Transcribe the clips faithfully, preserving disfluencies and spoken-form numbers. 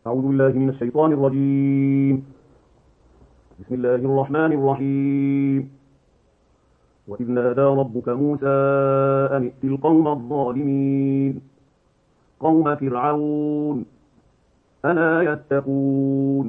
أعوذ بالله من الشيطان الرجيم. بسم الله الرحمن الرحيم. وإذ نادى ربك موسى أن ائت القوم الظالمين قوم فرعون ألا يتقون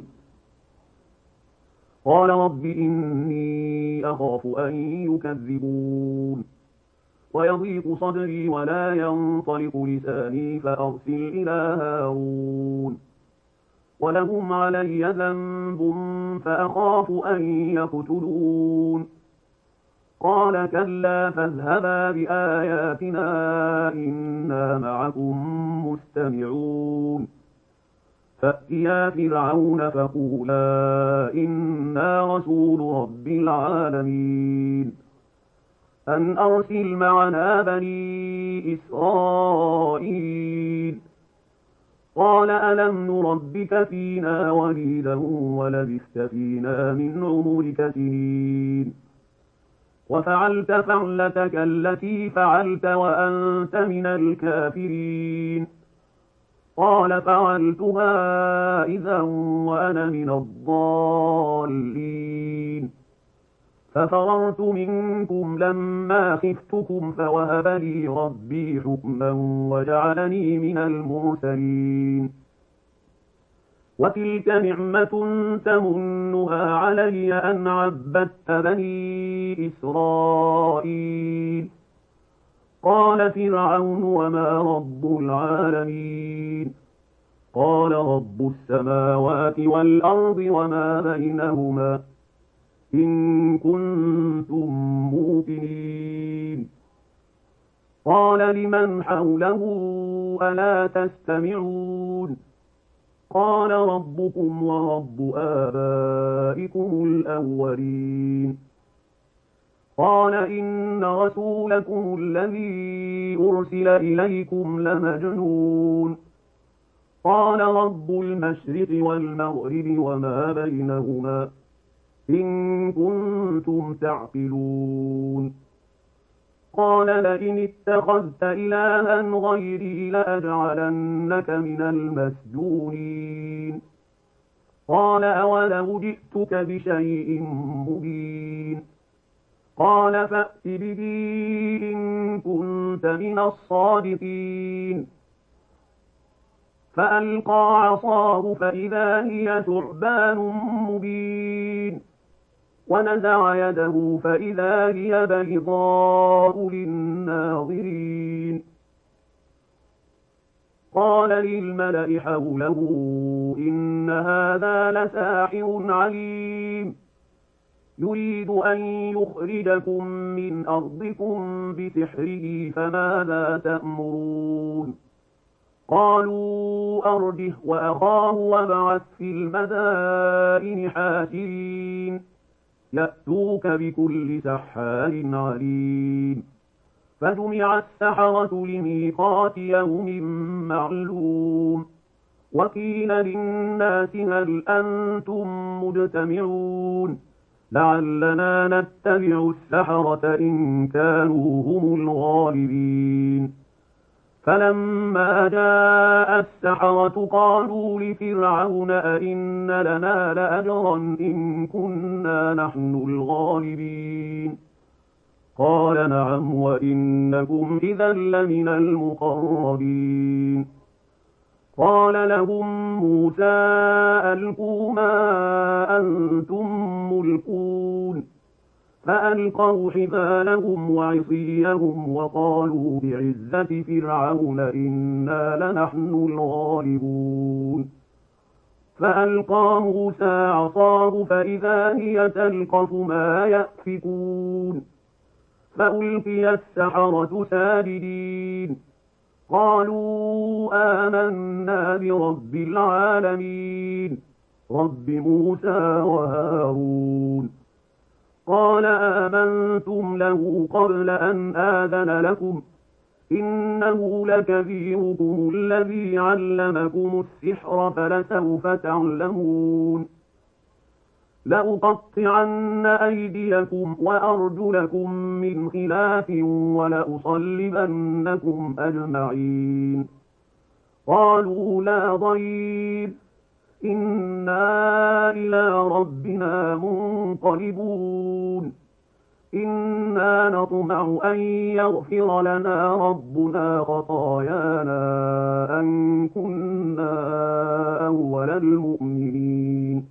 قال رب إني أخاف أن يكذبون ويضيق صدري ولا ينطلق لساني فأرسل إلى هارون ولهم علي ذنب فأخاف أن يقتلون قال كلا فاذهبا بآياتنا إنا معكم مستمعون فأتيا فرعون فقولا إنا رسول رب العالمين أن أرسل معنا بني إسرائيل قال ألم نربك فينا وليدا ولبثت فينا من عمرك سنين وفعلت فعلتك التي فعلت وأنت من الكافرين قال فعلتها إذا وأنا من الضالين ففررت منكم لما خفتكم فوهب لي ربي حكما وجعلني من المرسلين وتلك نعمة تمنها علي أن عبدت بني إسرائيل قال فرعون وما رب العالمين قال رب السماوات والأرض وما بينهما إن كنتم موقنين قال لمن حوله ألا تستمعون قال ربكم ورب آبائكم الأولين قال إن رسولكم الذي أرسل إليكم لمجنون قال رب المشرق والمغرب وما بينهما إن كنتم تعقلون قال لئن اتخذت إلها غيري لأجعلنك من المسجونين قال أولو جئتك بشيء مبين قال فأت به إن كنت من الصادقين فألقى عصاه فإذا هي ثعبان مبين ونزع يده فإذا هي بيضاء للناظرين قال للملأ حوله إن هذا لساحر عليم يريد أن يخرجكم من أرضكم بسحره فماذا تأمرون قالوا أرجه وأخاه وابعث في المدائن حاشرين يأتوك بكل سحار عليم فجمع السحرة لميقات يوم معلوم وقيل للناس هل أنتم مجتمعون لعلنا نتبع السحرة إن كانوا هم الغالبين فلما جاء السحرة قالوا لفرعون أئن لنا لأجرا إن كنا نحن الغالبين قال نعم وإنكم إذا لمن المقربين قال لهم موسى ألقوا ما أنتم ملقون فألقوا حبالهم وعصيهم وقالوا بعزة فرعون إنا لنحن الغالبون فألقى موسى عصاه فإذا هي تلقف ما يأفكون فألقي السحرة ساجدين قالوا آمنا برب العالمين رب موسى وهارون قال آمنتم له قبل أن آذن لكم إنه لكبيركم الذي علمكم السحر فلسوف تعلمون لأقطعن أيديكم وأرجلكم من خلاف ولأصلبنكم أجمعين قالوا لا ضير إنا إلى ربنا منقلبون إنا نطمع أن يغفر لنا ربنا خطايانا أن كنا أول المؤمنين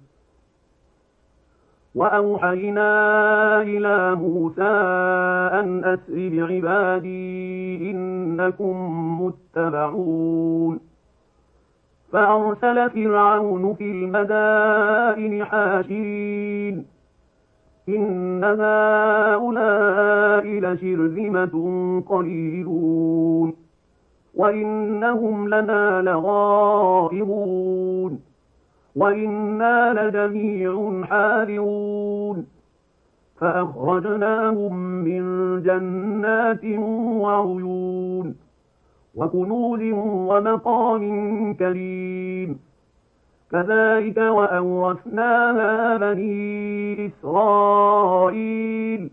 وأوحينا إلى موسى أن أسر بعبادي إنكم متبعون فأرسل فرعون في المدائن حاشرين إن هؤلاء لشرذمة قليلون وإنهم لنا لغائظون وإنا لجميع حاذرون فأخرجناهم من جنات وعيون وكنوز ومقام كريم كذلك وأورثناها بني إسرائيل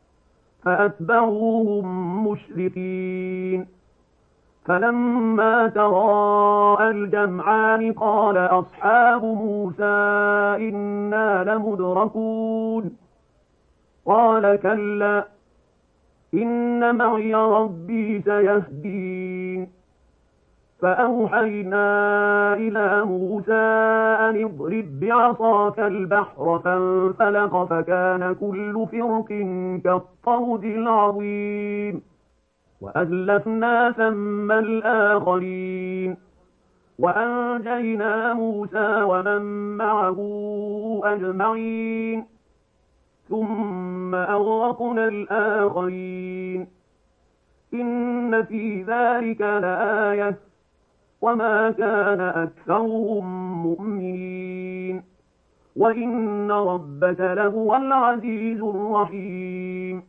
فأتبعوهم مشرقين فلما تراءى الجمعان قال أصحاب موسى إنا لمدركون قال كلا إن معي ربي سيهدين فأوحينا إلى موسى أن اضرب بعصاك البحر فانفلق فكان كل فرق كالطود العظيم وأزلفنا ثم الآخرين وأنجينا موسى ومن معه أجمعين ثم أغرقنا الآخرين إن في ذلك لآية وما كان أكثرهم مؤمنين وإن ربك لهو العزيز الرحيم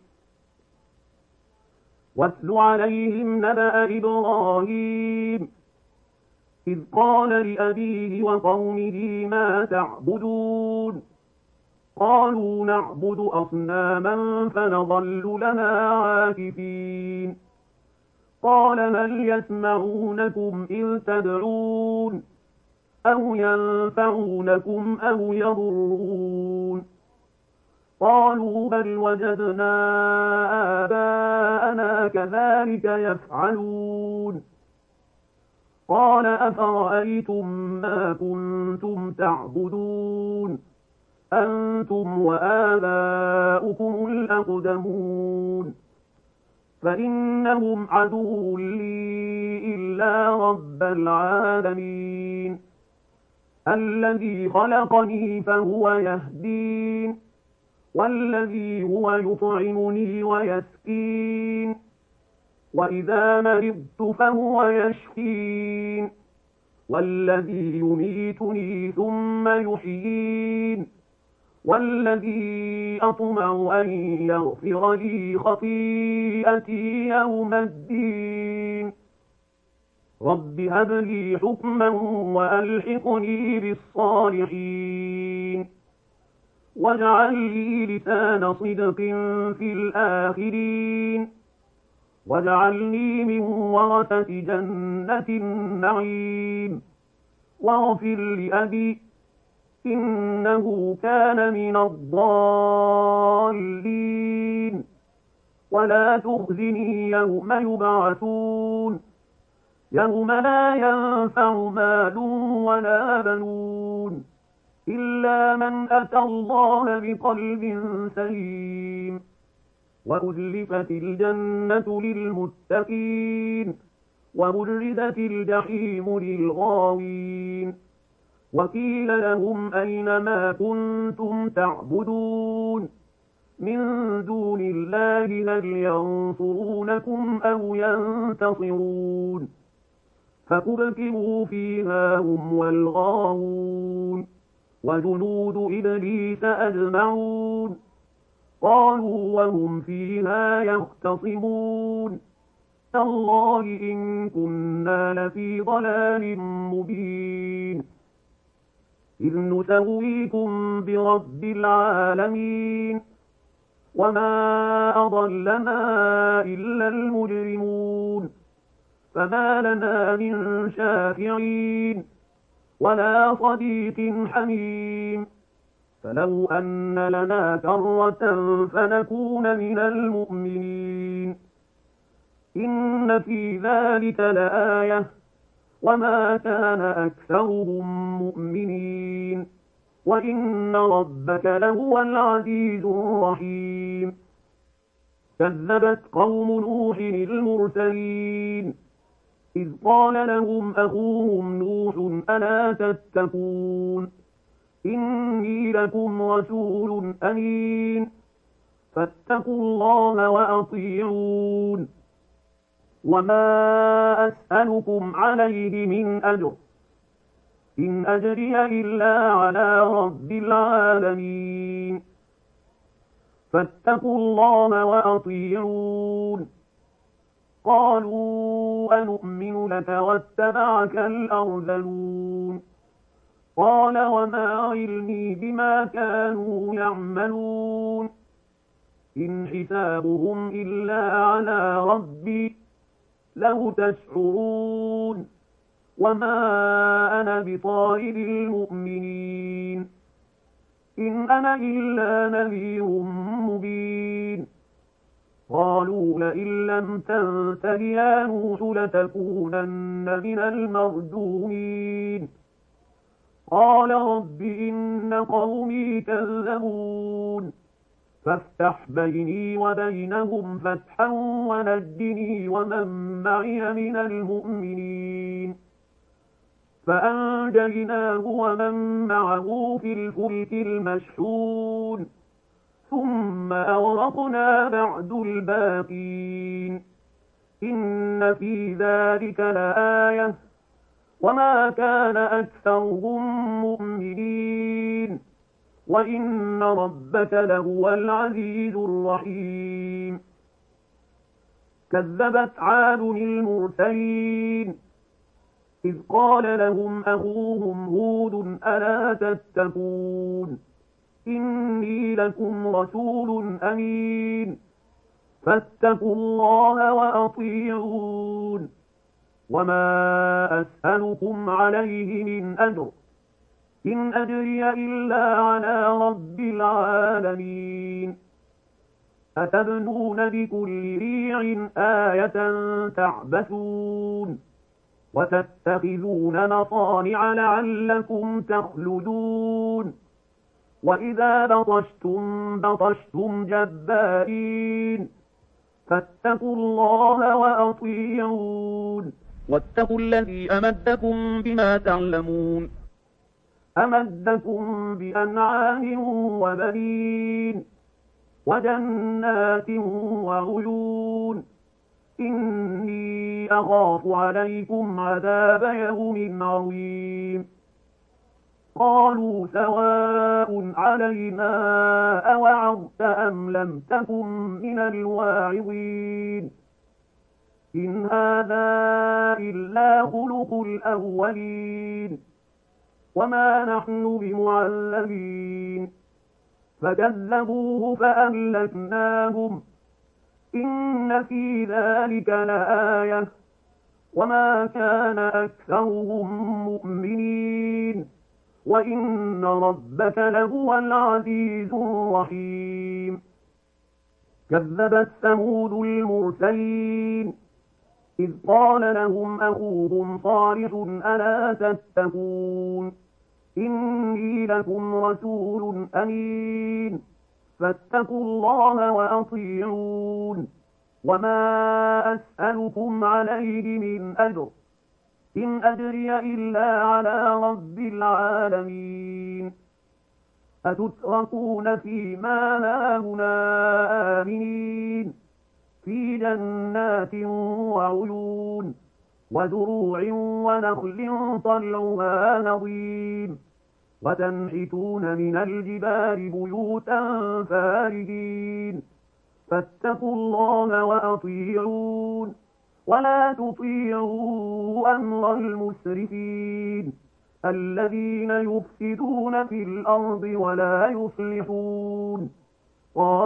واتل عليهم نبأ إبراهيم إذ قال لأبيه وقومه ما تعبدون قالوا نعبد أصناما فنظل لها عاكفين قال هل يسمعونكم إذ تدعون أو ينفعونكم أو يضرون قالوا بل وجدنا آباءنا كذلك يفعلون قال أفرأيتم ما كنتم تعبدون أنتم وآباؤكم الأقدمون فإنهم عدو لي إلا رب العالمين الذي خلقني فهو يهدين والذي هو يطعمني ويسكين وإذا مرضت فهو يشفين والذي يميتني ثم يحيين والذي أطمع أن يغفر لي خطيئتي يوم الدين رب هب لي حكما وألحقني بالصالحين واجعل لي لسان صدق في الآخرين واجعلني من ورثة جنة النعيم واغفر لأبي إنه كان من الضالين ولا تخزني يوم يبعثون يوم لا ينفع مال ولا بنون إلا من أتى الله بقلب سليم وأزلفت الجنة للمتقين وبرزت الجحيم للغاوين وقيل لهم أين ما كنتم تعبدون من دون الله هل ينصرونكم أو ينتصرون فكبكبوا فيها هم والغاوون وجنود إبليس أجمعون قالوا وهم فيها يختصمون تالله إن كنا لفي ضلال مبين إذ نسويكم برب العالمين وما أضلنا إلا المجرمون فما لنا من شافعين ولا صديق حميم فلو أن لنا كرة فنكون من المؤمنين إن في ذلك لآية وما كان أكثرهم مؤمنين وإن ربك لهو العزيز الرحيم كذبت قوم نوح المرسلين إذ قال لهم أخوهم نوح ألا تتقون إني لكم رسول أمين فاتقوا الله وأطيعون وما أسألكم عليه من أجر إن أجري إلا على رب العالمين فاتقوا الله وأطيعون قالوا أنؤمن لك واتبعك الأرذلون قال وما علمي بما كانوا يعملون إن حسابهم إلا على ربي لو تشعرون وما أنا بطارد المؤمنين إن أنا إلا نذير مبين قالوا لئن لم تنته يا نوح لتكونن من المرجومين قال رب إن قومي كذبون فافتح بيني وبينهم فتحا ونجني ومن معي من المؤمنين فأنجيناه ومن معه في الفلك المشحون ثم أغرقنا بعد الباقين إن في ذلك لآية وما كان أكثرهم مؤمنين وإن ربك لهو العزيز الرحيم كذبت عاد المرسلين إذ قال لهم أخوهم هود ألا تتقون إني لكم رسول أمين فاتقوا الله وأطيعون وما أسألكم عليه من أجر إن أجري إلا على رب العالمين أتبنون بكل ريع آية تعبثون وتتخذون مصانع لعلكم تخلدون وإذا بطشتم بطشتم جبارين فاتقوا الله وأطيعون واتقوا الذي أمدكم بما تعلمون أمدكم بأنعام وبنين وجنات وعيون إني أخاف عليكم عذاب يوم عظيم قالوا سواء علينا أوعظت أم لم تكن من الواعظين إن هذا إلا خلق الأولين وما نحن بمعذبين فكذبوه فأهلكناهم إن في ذلك لآية وما كان أكثرهم مؤمنين وإن ربك لهو العزيز الرحيم كذبت ثمود المرسلين إذ قال لهم أخوهم صالح ألا تتقون إني لكم رسول أمين فاتقوا الله وأطيعون وما أسألكم عليه من أجر إن أجري إلا على رب العالمين أتتركون فيما هاهنا آمنين في جنات وعيون وزروع ونخل طلعها نضيم وتنحتون من الجبال بيوتا فارهين فاتقوا الله وأطيعون ولا تطيعوا أمر المسرفين الذين يفسدون في الأرض ولا يصلحون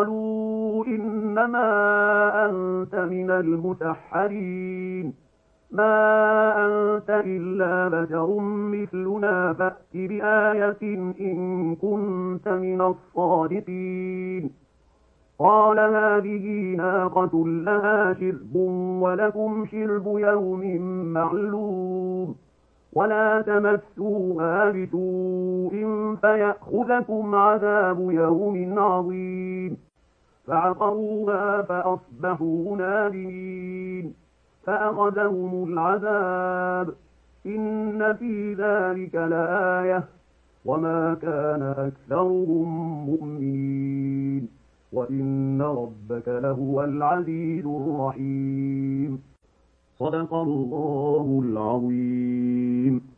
قالوا إنما أنت من المسحرين ما أنت إلا بشر مثلنا فأت بآية إن كنت من الصادقين قال هذه ناقة لها شرب ولكم شرب يوم معلوم ولا تمسوها بسوء فيأخذكم عذاب يوم عظيم فعقروها فأصبحوا نادمين فأخذهم العذاب إن في ذلك لآية وما كان أكثرهم مؤمنين وإن ربك لهو العزيز الرحيم صدق الله العظيم.